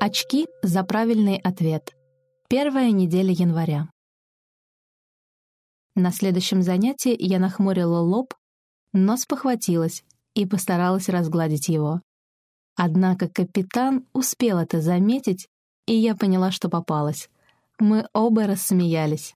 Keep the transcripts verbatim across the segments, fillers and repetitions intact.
Очки за правильный ответ. Первая неделя января. На следующем занятии я нахмурила лоб, но спохватилась и постаралась разгладить его. Однако капитан успел это заметить, и я поняла, что попалась. Мы оба рассмеялись.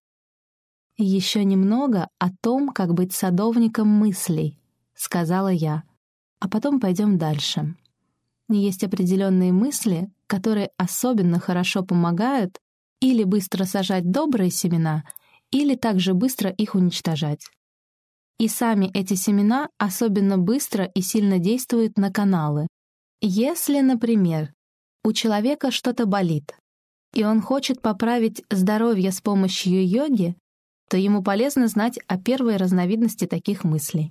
«Еще немного о том, как быть садовником мыслей», — сказала я, «а потом пойдем дальше. Есть определенные мысли, которые особенно хорошо помогают или быстро сажать добрые семена, или также быстро их уничтожать. И сами эти семена особенно быстро и сильно действуют на каналы. Если, например, у человека что-то болит, и он хочет поправить здоровье с помощью йоги, то ему полезно знать о первой разновидности таких мыслей.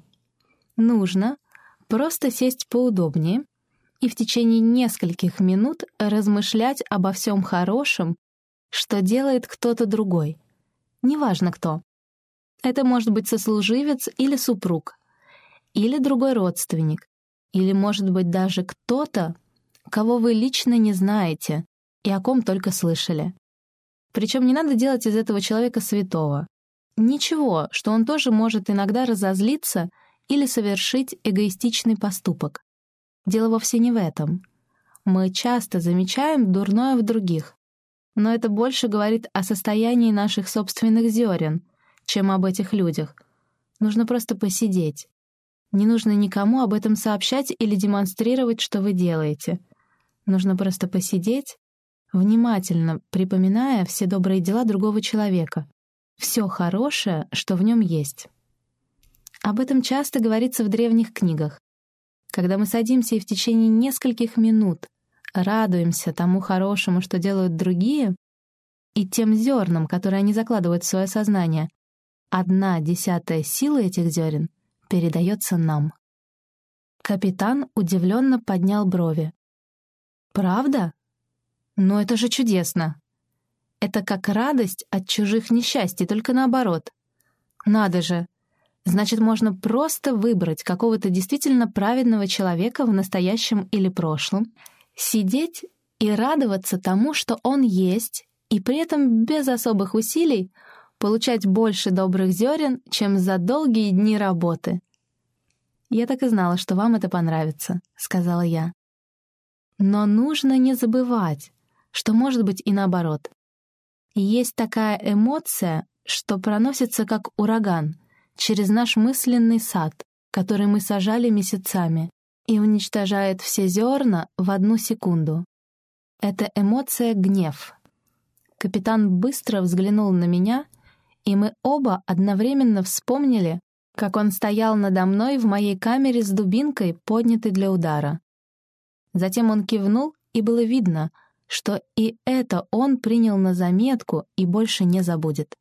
Нужно просто сесть поудобнее и в течение нескольких минут размышлять обо всем хорошем, что делает кто-то другой. Неважно кто. Это может быть сослуживец или супруг, или другой родственник, или, может быть, даже кто-то, кого вы лично не знаете и о ком только слышали. Причем не надо делать из этого человека святого. Ничего, что он тоже может иногда разозлиться или совершить эгоистичный поступок. Дело вовсе не в этом. Мы часто замечаем дурное в других, но это больше говорит о состоянии наших собственных зерен, чем об этих людях. Нужно просто посидеть. Не нужно никому об этом сообщать или демонстрировать, что вы делаете. Нужно просто посидеть, внимательно припоминая все добрые дела другого человека, все хорошее, что в нем есть. Об этом часто говорится в древних книгах. Когда мы садимся и в течение нескольких минут радуемся тому хорошему, что делают другие, и тем зернам, которые они закладывают в свое сознание, одна десятая силы этих зерен передается нам. Капитан удивленно поднял брови. «Правда? Но это же чудесно! Это как радость от чужих несчастий, только наоборот. Надо же! Значит, можно просто выбрать какого-то действительно праведного человека в настоящем или прошлом, сидеть и радоваться тому, что он есть, и при этом без особых усилий получать больше добрых зерен, чем за долгие дни работы. «Я так и знала, что вам это понравится», — сказала я. Но нужно не забывать, что может быть и наоборот. Есть такая эмоция, что проносится как ураган через наш мысленный сад, который мы сажали месяцами, и уничтожает все зерна в одну секунду. Это эмоция гнев. Капитан быстро взглянул на меня, и мы оба одновременно вспомнили, как он стоял надо мной в моей камере с дубинкой, поднятой для удара. Затем он кивнул, и было видно, что и это он принял на заметку и больше не забудет.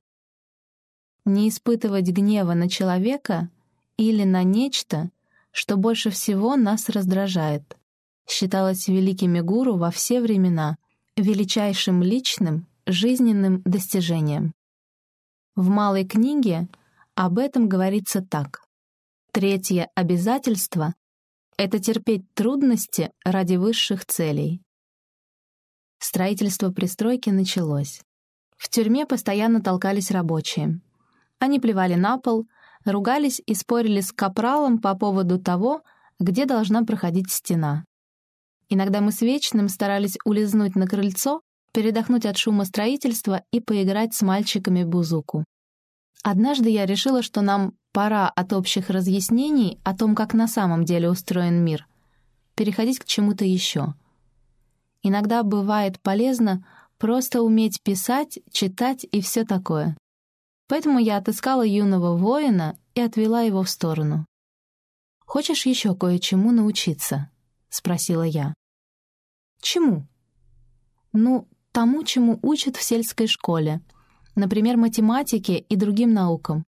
Не испытывать гнева на человека или на нечто, что больше всего нас раздражает, считалось великими гуру во все времена величайшим личным, жизненным достижением. В малой книге об этом говорится так. Третье обязательство — это терпеть трудности ради высших целей. Строительство пристройки началось. В тюрьме постоянно толкались рабочие. Они плевали на пол, ругались и спорили с капралом по поводу того, где должна проходить стена. Иногда мы с Вечным старались улизнуть на крыльцо, передохнуть от шума строительства и поиграть с мальчиками бузуку. Однажды я решила, что нам пора от общих разъяснений о том, как на самом деле устроен мир, переходить к чему-то еще. Иногда бывает полезно просто уметь писать, читать и все такое. Поэтому я отыскала юного воина и отвела его в сторону. «Хочешь еще кое-чему научиться?» — спросила я. «Чему?» «Ну, тому, чему учат в сельской школе, например, математике и другим наукам».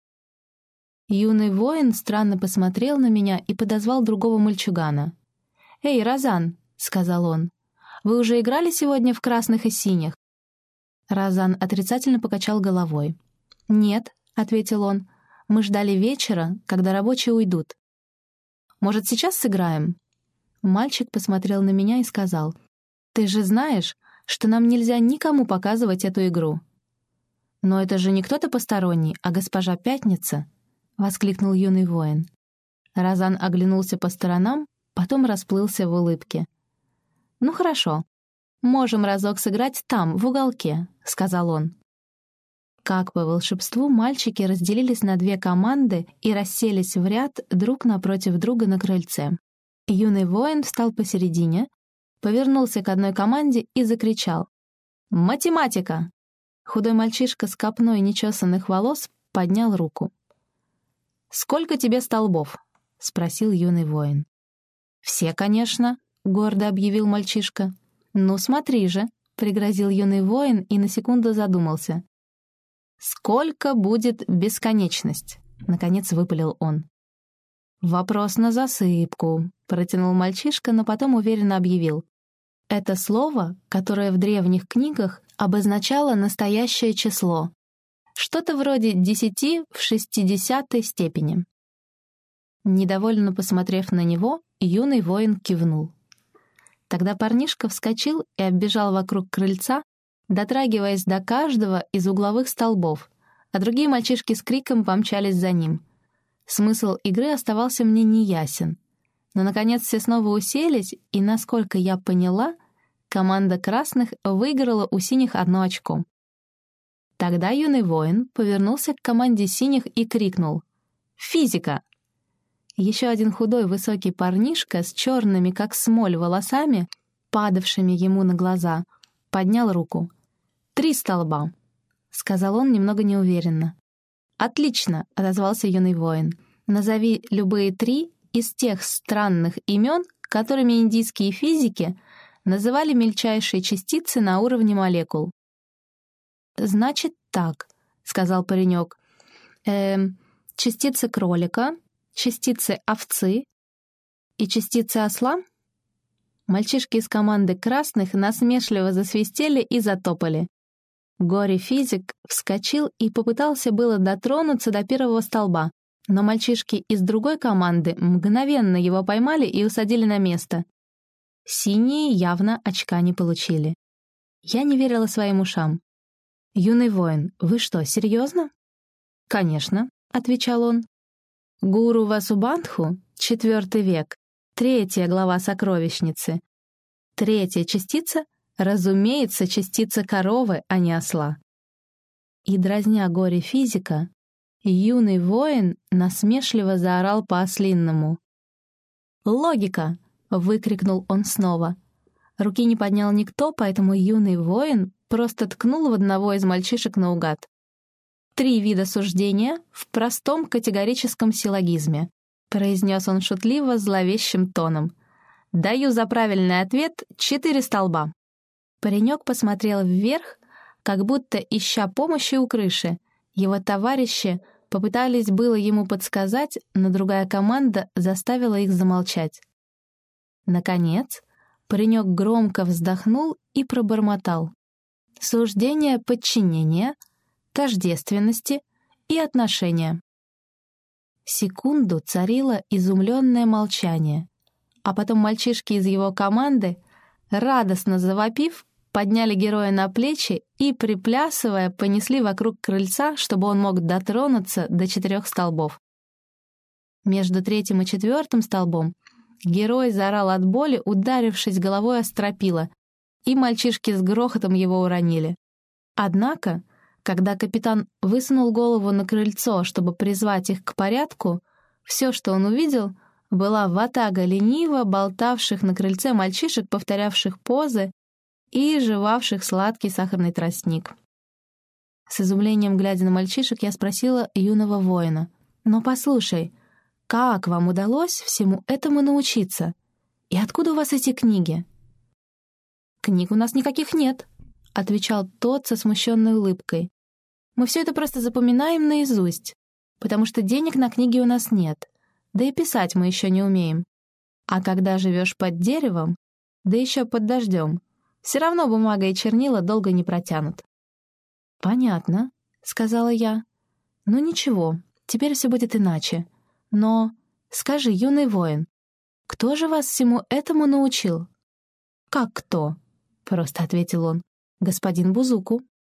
Юный воин странно посмотрел на меня и подозвал другого мальчугана. «Эй, Розан», — сказал он, — «вы уже играли сегодня в красных и синих?» Розан отрицательно покачал головой. «Нет», — ответил он, — «мы ждали вечера, когда рабочие уйдут». «Может, сейчас сыграем?» Мальчик посмотрел на меня и сказал: «Ты же знаешь, что нам нельзя никому показывать эту игру». «Но это же не кто-то посторонний, а госпожа Пятница», — воскликнул юный воин. Розан оглянулся по сторонам, потом расплылся в улыбке. «Ну хорошо, можем разок сыграть там, в уголке», — сказал он. Как по волшебству, мальчики разделились на две команды и расселись в ряд друг напротив друга на крыльце. Юный воин встал посередине, повернулся к одной команде и закричал: «Математика!» Худой мальчишка с копной нечесанных волос поднял руку. «Сколько тебе столбов?» — спросил юный воин. «Все, конечно», — гордо объявил мальчишка. «Ну, смотри же», — пригрозил юный воин и на секунду задумался. «Сколько будет бесконечность?» — наконец выпалил он. «Вопрос на засыпку», — протянул мальчишка, но потом уверенно объявил. «Это слово, которое в древних книгах обозначало настоящее число. Что-то вроде десяти в шестидесятой степени». Недовольно посмотрев на него, юный воин кивнул. Тогда парнишка вскочил и оббежал вокруг крыльца, дотрагиваясь до каждого из угловых столбов, а другие мальчишки с криком помчались за ним. Смысл игры оставался мне неясен. Но, наконец, все снова уселись, и, насколько я поняла, команда красных выиграла у синих одно очко. Тогда юный воин повернулся к команде синих и крикнул: «Физика!». Еще один худой высокий парнишка с черными, как смоль, волосами, падавшими ему на глаза, поднял руку. «Три столба», — сказал он немного неуверенно. «Отлично», — отозвался юный воин. «Назови любые три из тех странных имен, которыми индийские физики называли мельчайшие частицы на уровне молекул». «Значит так», — сказал паренек. «Эм, частицы кролика, частицы овцы и частицы осла?» Мальчишки из команды красных насмешливо засвистели и затопали. Горе-физик вскочил и попытался было дотронуться до первого столба, но мальчишки из другой команды мгновенно его поймали и усадили на место. Синие явно очка не получили. Я не верила своим ушам. «Юный воин, вы что, серьезно?» «Конечно», — отвечал он. «Гуру Васубандху, четвертый век, третья глава сокровищницы. Третья частица, разумеется, частица коровы, а не осла». И, дразня горе-физика, юный воин насмешливо заорал по-ослинному. «Логика!» — выкрикнул он снова. Руки не поднял никто, поэтому юный воин просто ткнул в одного из мальчишек наугад. «Три вида суждения в простом категорическом силлогизме», — произнес он шутливо зловещим тоном. «Даю за правильный ответ четыре столба». Паренек посмотрел вверх, как будто ища помощи у крыши. Его товарищи попытались было ему подсказать, но другая команда заставила их замолчать. Наконец, паренек громко вздохнул и пробормотал. «Суждение подчинения, тождественности и отношения». Секунду царило изумленное молчание, а потом мальчишки из его команды, радостно завопив, подняли героя на плечи и, приплясывая, понесли вокруг крыльца, чтобы он мог дотронуться до четырех столбов. Между третьим и четвертым столбом герой заорал от боли, ударившись головой о стропила, и мальчишки с грохотом его уронили. Однако, когда капитан высунул голову на крыльцо, чтобы призвать их к порядку, все, что он увидел, была ватага лениво болтавших на крыльце мальчишек, повторявших позы и жевавших сладкий сахарный тростник. С изумлением глядя на мальчишек, я спросила юного воина: «Но послушай, как вам удалось всему этому научиться? И откуда у вас эти книги?» «Книг у нас никаких нет», — отвечал тот со смущенной улыбкой. «Мы все это просто запоминаем наизусть, потому что денег на книги у нас нет, да и писать мы еще не умеем. А когда живешь под деревом, да еще под дождем, все равно бумага и чернила долго не протянут». «Понятно», — сказала я. «Ну ничего, теперь все будет иначе. Но скажи, юный воин, кто же вас всему этому научил?» «Как кто?» — просто ответил он. «Господин Бузуку».